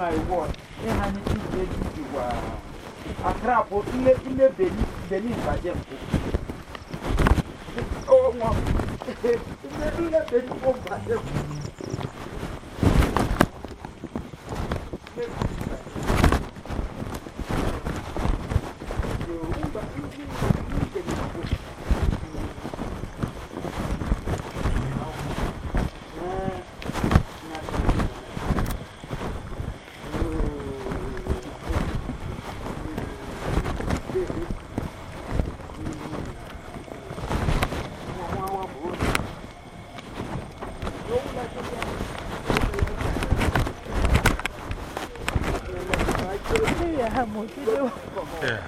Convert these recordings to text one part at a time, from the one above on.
I want. They had it in the a crap or in the Benin Bajem. Oh, Yeah.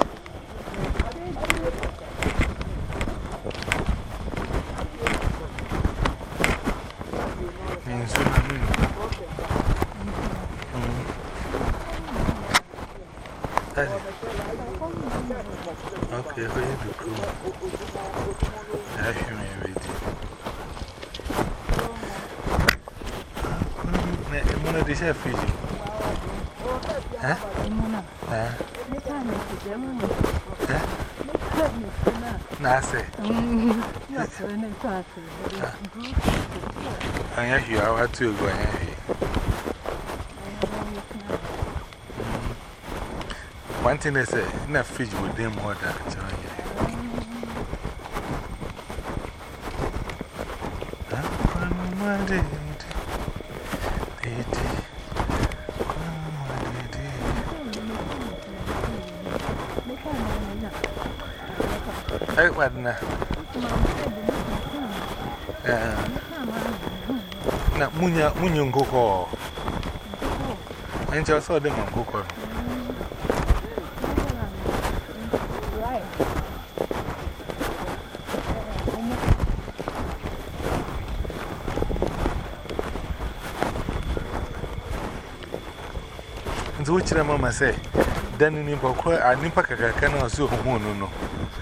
Okay, go ahead to cool. I should maybe do. I'm going to share Fiji. Huh? Huh? Nase. I have you out to go ahead. One thing they say, in a fridge with them more than I wasn't. Now, Munyun Coco. And just saw them on Coco. And which Mamma say, then in Impocra, I didn't pack a can or so home. No.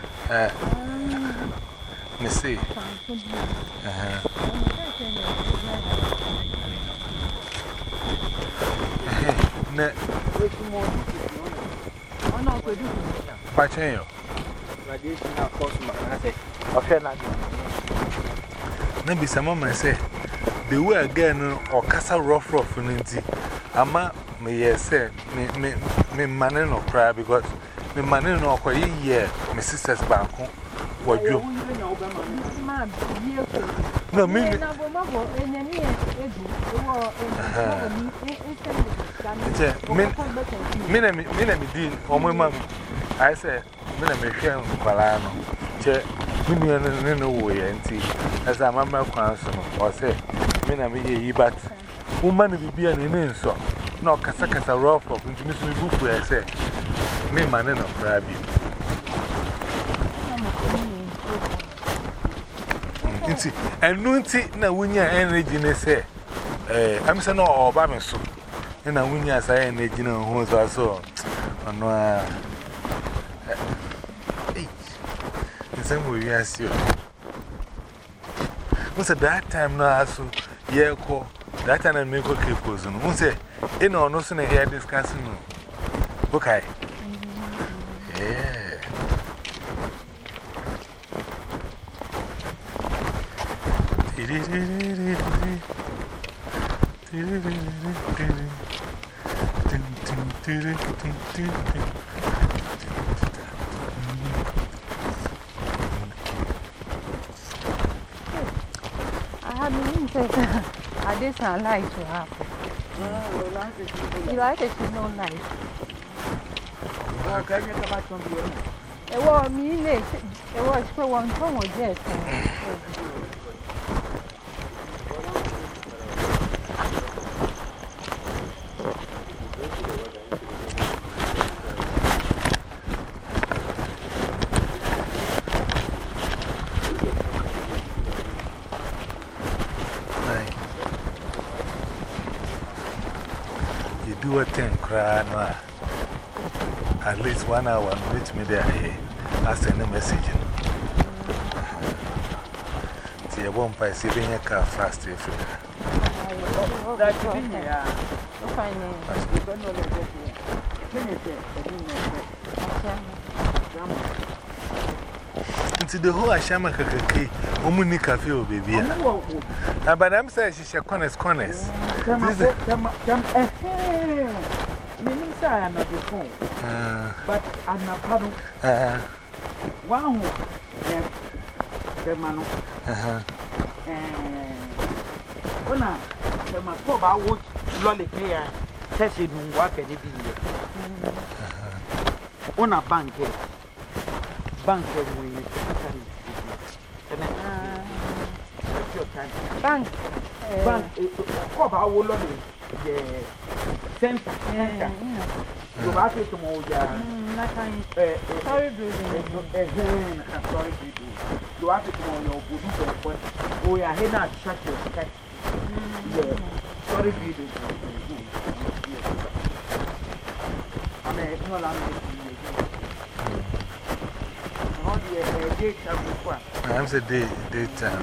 Missy. Pacheco. Maybe some of them say, they were again or Casa rough in Indy. Ama may say, me manning or cry because me manning or quite a year, my sister's back home. What you? No, me. I said, Minamican Palano. Che, Minion way and tea, as a mamma counsel, or say, Minami, but woman will be an inso. No, Casacasa rough of intimacy book where I say, me manning of crabby. And no tea, now when you're energy, say, I'm saying, no, Obama so. And I win as I energy, who was also on some way, yes, you. What's at that time now? So, yeah, call that time and make a clip. Who say, you know, no sooner here discussing. Okay. Yeah. I did not like to happen. You like it, you don't like it. It was me, it was for one tongue or jet. Do a 10 cry, at least 1 hour, meet me there. I send a message. See, I won't buy saving a car fast if you Into the whole Ashama Kaki, Omuni Cafe, baby. But I'm saying she's corners. But I'm not pardon. One the man. When I my poor boy would lolly here, tested me work at it. On a bank, we bank, poor boy would lolly. Center. You have it tomorrow. Sorry, you have it tomorrow. We are here now to shut your cat. Sorry, I'm a I'm the daytime.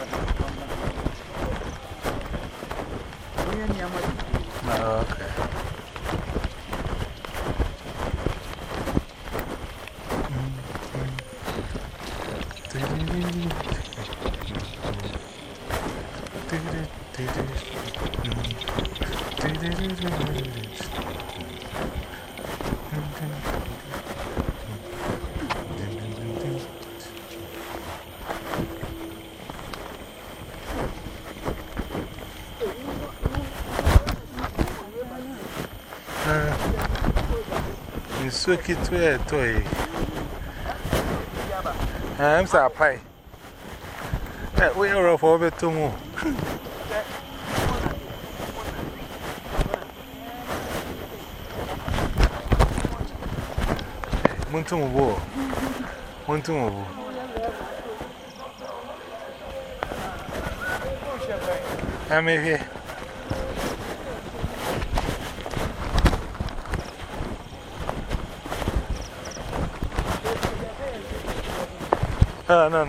Okay. You soak it to a toy. I'm sorry, pie. We are off over to more. Montumo. I'm here. No.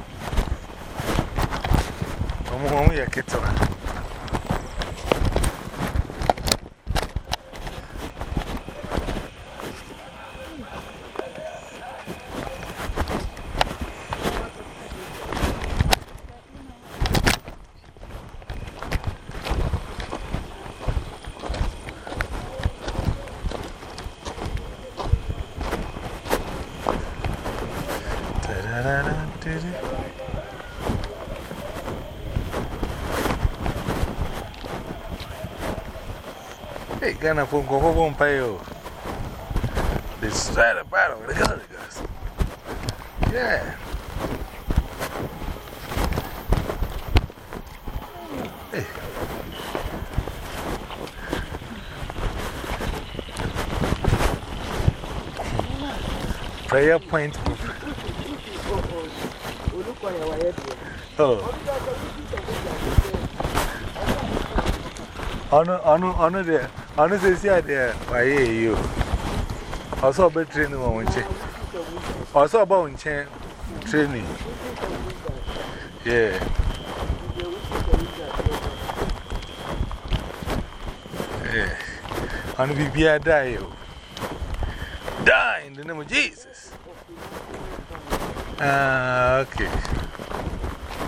I'm going to get to it. Hey, Ghana for go home payo. This is the battle with the guys. Yeah. Hey. Prayer point. Oh. Honor there. Honestly, there. Why, you also about training on chain. Also about chain training. Yeah. Yeah. On BBI die. Die in the name of Jesus. Okay.